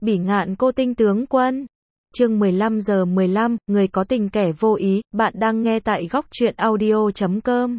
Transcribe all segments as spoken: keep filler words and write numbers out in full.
Bỉ ngạn cô tinh tướng quân. Chương mười lăm giờ mười lăm, người có tình kẻ vô ý, bạn đang nghe tại góc truyện audio chấm com.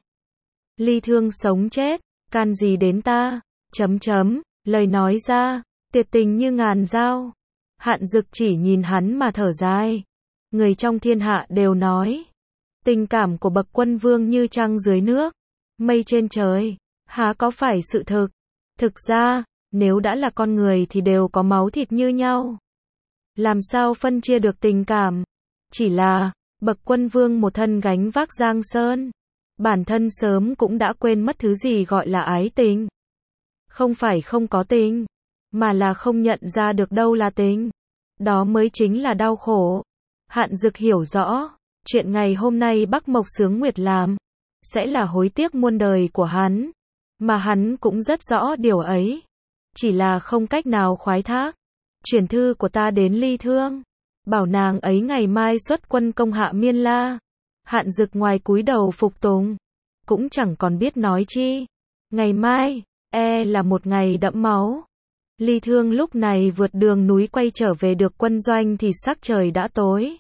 Ly thương sống chết, can gì đến ta? Chấm chấm, lời nói ra, tuyệt tình như ngàn dao. Hạn Dực chỉ nhìn hắn mà thở dài. Người trong thiên hạ đều nói, tình cảm của bậc quân vương như trăng dưới nước, mây trên trời, há có phải sự thực? Thực ra, nếu đã là con người thì đều có máu thịt như nhau. Làm sao phân chia được tình cảm? Chỉ là, bậc quân vương một thân gánh vác giang sơn. Bản thân sớm cũng đã quên mất thứ gì gọi là ái tình. Không phải không có tình, mà là không nhận ra được đâu là tình. Đó mới chính là đau khổ. Hạn Dực hiểu rõ, chuyện ngày hôm nay Bắc Mộc Xướng Nguyệt làm, sẽ là hối tiếc muôn đời của hắn. Mà hắn cũng rất rõ điều ấy. Chỉ là không cách nào khoái thác. Chuyển thư của ta đến Ly Thương, bảo nàng ấy ngày mai xuất quân công hạ Miên La. Hạn Dực ngoài cúi đầu phục tùng, cũng chẳng còn biết nói chi. Ngày mai, e là một ngày đẫm máu. Ly Thương lúc này vượt đường núi quay trở về được quân doanh thì sắc trời đã tối.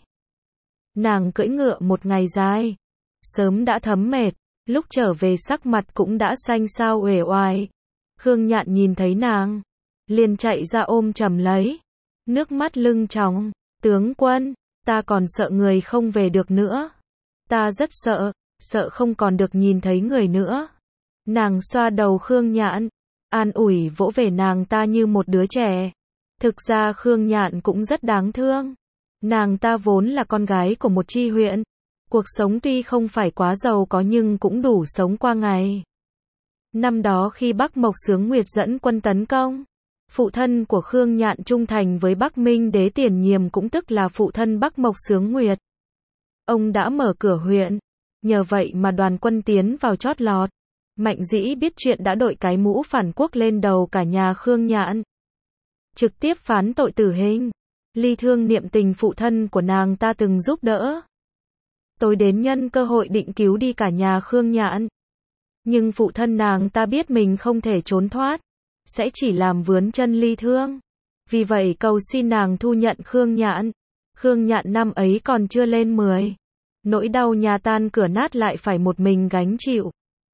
Nàng cưỡi ngựa một ngày dài, sớm đã thấm mệt, lúc trở về sắc mặt cũng đã xanh xao uể oải. Khương Nhạn nhìn thấy nàng, liền chạy ra ôm chầm lấy, nước mắt lưng tròng. Tướng quân, ta còn sợ người không về được nữa. Ta rất sợ, sợ không còn được nhìn thấy người nữa. Nàng xoa đầu Khương Nhạn, an ủi vỗ về nàng ta như một đứa trẻ. Thực ra Khương Nhạn cũng rất đáng thương. Nàng ta vốn là con gái của một tri huyện. Cuộc sống tuy không phải quá giàu có nhưng cũng đủ sống qua ngày. Năm đó khi Bắc Mộc Xướng Nguyệt dẫn quân tấn công, phụ thân của Khương Nhạn trung thành với Bắc Minh đế Tiền Nhiềm cũng tức là phụ thân Bắc Mộc Xướng Nguyệt. Ông đã mở cửa huyện, nhờ vậy mà đoàn quân tiến vào chót lọt. Mạnh Dĩ biết chuyện đã đội cái mũ phản quốc lên đầu cả nhà Khương Nhạn, trực tiếp phán tội tử hình. Ly Thương niệm tình phụ thân của nàng ta từng giúp đỡ, tối đến nhân cơ hội định cứu đi cả nhà Khương Nhạn. Nhưng phụ thân nàng ta biết mình không thể trốn thoát, sẽ chỉ làm vướng chân Ly Thương. Vì vậy cầu xin nàng thu nhận Khương Nhạn. Khương Nhạn năm ấy còn chưa lên mười. Nỗi đau nhà tan cửa nát lại phải một mình gánh chịu.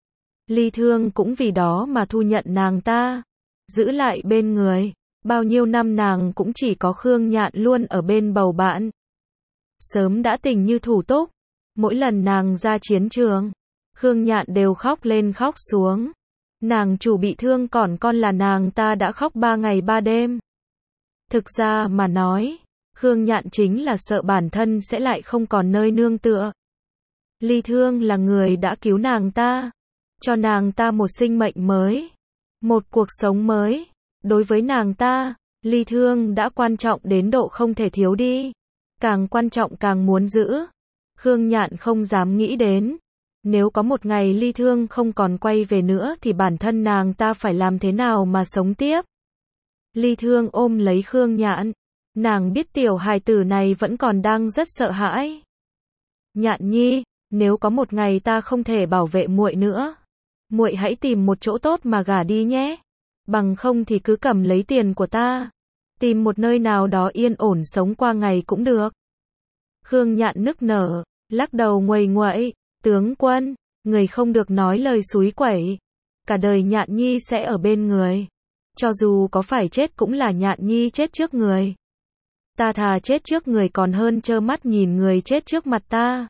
Ly Thương cũng vì đó mà thu nhận nàng ta, giữ lại bên người. Bao nhiêu năm nàng cũng chỉ có Khương Nhạn luôn ở bên bầu bạn. Sớm đã tình như thủ túc. Mỗi lần nàng ra chiến trường, Khương Nhạn đều khóc lên khóc xuống. Nàng chủ bị thương còn con là nàng ta đã khóc ba ngày ba đêm. Thực ra mà nói, Khương Nhạn chính là sợ bản thân sẽ lại không còn nơi nương tựa. Ly Thương là người đã cứu nàng ta, cho nàng ta một sinh mệnh mới, một cuộc sống mới. Đối với nàng ta, Ly Thương đã quan trọng đến độ không thể thiếu đi. Càng quan trọng càng muốn giữ. Khương Nhạn không dám nghĩ đến, nếu có một ngày Ly Thương không còn quay về nữa thì bản thân nàng ta phải làm thế nào mà sống tiếp. Ly Thương ôm lấy Khương Nhạn, nàng biết tiểu hài tử này vẫn còn đang rất sợ hãi. Nhạn nhi, nếu có một ngày ta không thể bảo vệ muội nữa, muội hãy tìm một chỗ tốt mà gả đi nhé. Bằng không thì cứ cầm lấy tiền của ta, tìm một nơi nào đó yên ổn sống qua ngày cũng được. Khương Nhạn nức nở, lắc đầu nguầy nguậy. Tướng quân, người không được nói lời xúi quẩy. Cả đời Nhạn nhi sẽ ở bên người. Cho dù có phải chết cũng là Nhạn nhi chết trước người. Ta thà chết trước người còn hơn trơ mắt nhìn người chết trước mặt ta.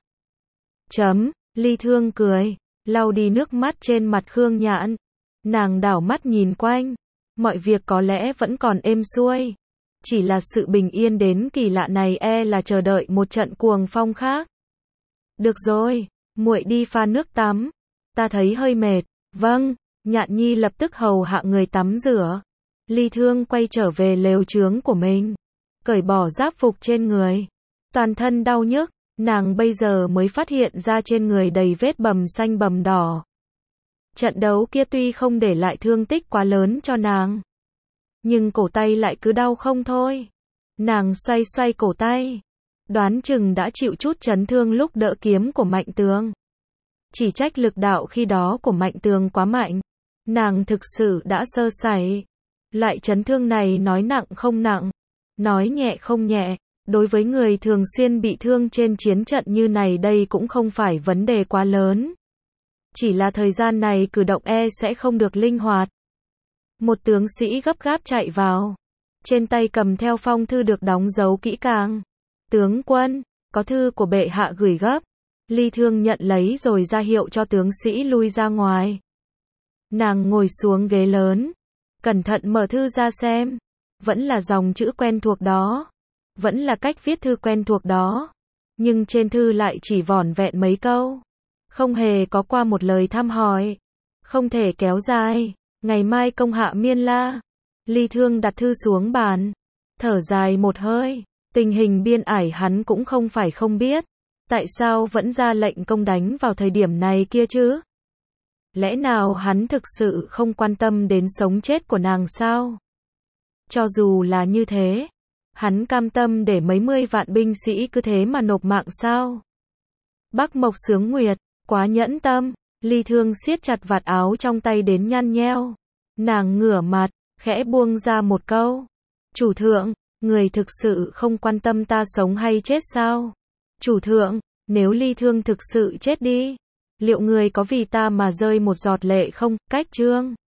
Chấm, Ly Thương cười, lau đi nước mắt trên mặt Khương Nhạn. Nàng đảo mắt nhìn quanh, mọi việc có lẽ vẫn còn êm xuôi. Chỉ là sự bình yên đến kỳ lạ này e là chờ đợi một trận cuồng phong khác. Được rồi, muội đi pha nước tắm. Ta thấy hơi mệt. Vâng, Nhạn nhi lập tức hầu hạ người tắm rửa. Ly Thương quay trở về lều trướng của mình, cởi bỏ giáp phục trên người. Toàn thân đau nhức, nàng bây giờ mới phát hiện ra trên người đầy vết bầm xanh bầm đỏ. Trận đấu kia tuy không để lại thương tích quá lớn cho nàng, nhưng cổ tay lại cứ đau không thôi. Nàng xoay xoay cổ tay, đoán chừng đã chịu chút chấn thương lúc đỡ kiếm của Mạnh Tường. Chỉ trách lực đạo khi đó của Mạnh Tường quá mạnh. Nàng thực sự đã sơ sẩy. Loại chấn thương này nói nặng không nặng, Nói nhẹ không nhẹ, đối với người thường xuyên bị thương trên chiến trận như này đây cũng không phải vấn đề quá lớn. Chỉ là thời gian này cử động e sẽ không được linh hoạt. Một tướng sĩ gấp gáp chạy vào. Trên tay cầm theo phong thư được đóng dấu kỹ càng. Tướng quân, có thư của bệ hạ gửi gấp. Ly Thương nhận lấy rồi ra hiệu cho tướng sĩ lui ra ngoài. Nàng ngồi xuống ghế lớn. Cẩn thận mở thư ra xem. Vẫn là dòng chữ quen thuộc đó. Vẫn là cách viết thư quen thuộc đó. Nhưng trên thư lại chỉ vỏn vẹn mấy câu. Không hề có qua một lời thăm hỏi. Không thể kéo dài. Ngày mai công hạ Miên La. Ly Thương đặt thư xuống bàn. Thở dài một hơi. Tình hình biên ải hắn cũng không phải không biết. Tại sao vẫn ra lệnh công đánh vào thời điểm này kia chứ? Lẽ nào hắn thực sự không quan tâm đến sống chết của nàng sao? Cho dù là như thế, hắn cam tâm để mấy mươi vạn binh sĩ cứ thế mà nộp mạng sao? Bắc Mộc Sướng Nguyệt, quá nhẫn tâm. Ly Thương siết chặt vạt áo trong tay đến nhăn nheo. Nàng ngửa mặt, khẽ buông ra một câu. Chủ thượng, người thực sự không quan tâm ta sống hay chết sao? Chủ thượng, nếu Ly Thương thực sự chết đi, liệu người có vì ta mà rơi một giọt lệ không? Cách chương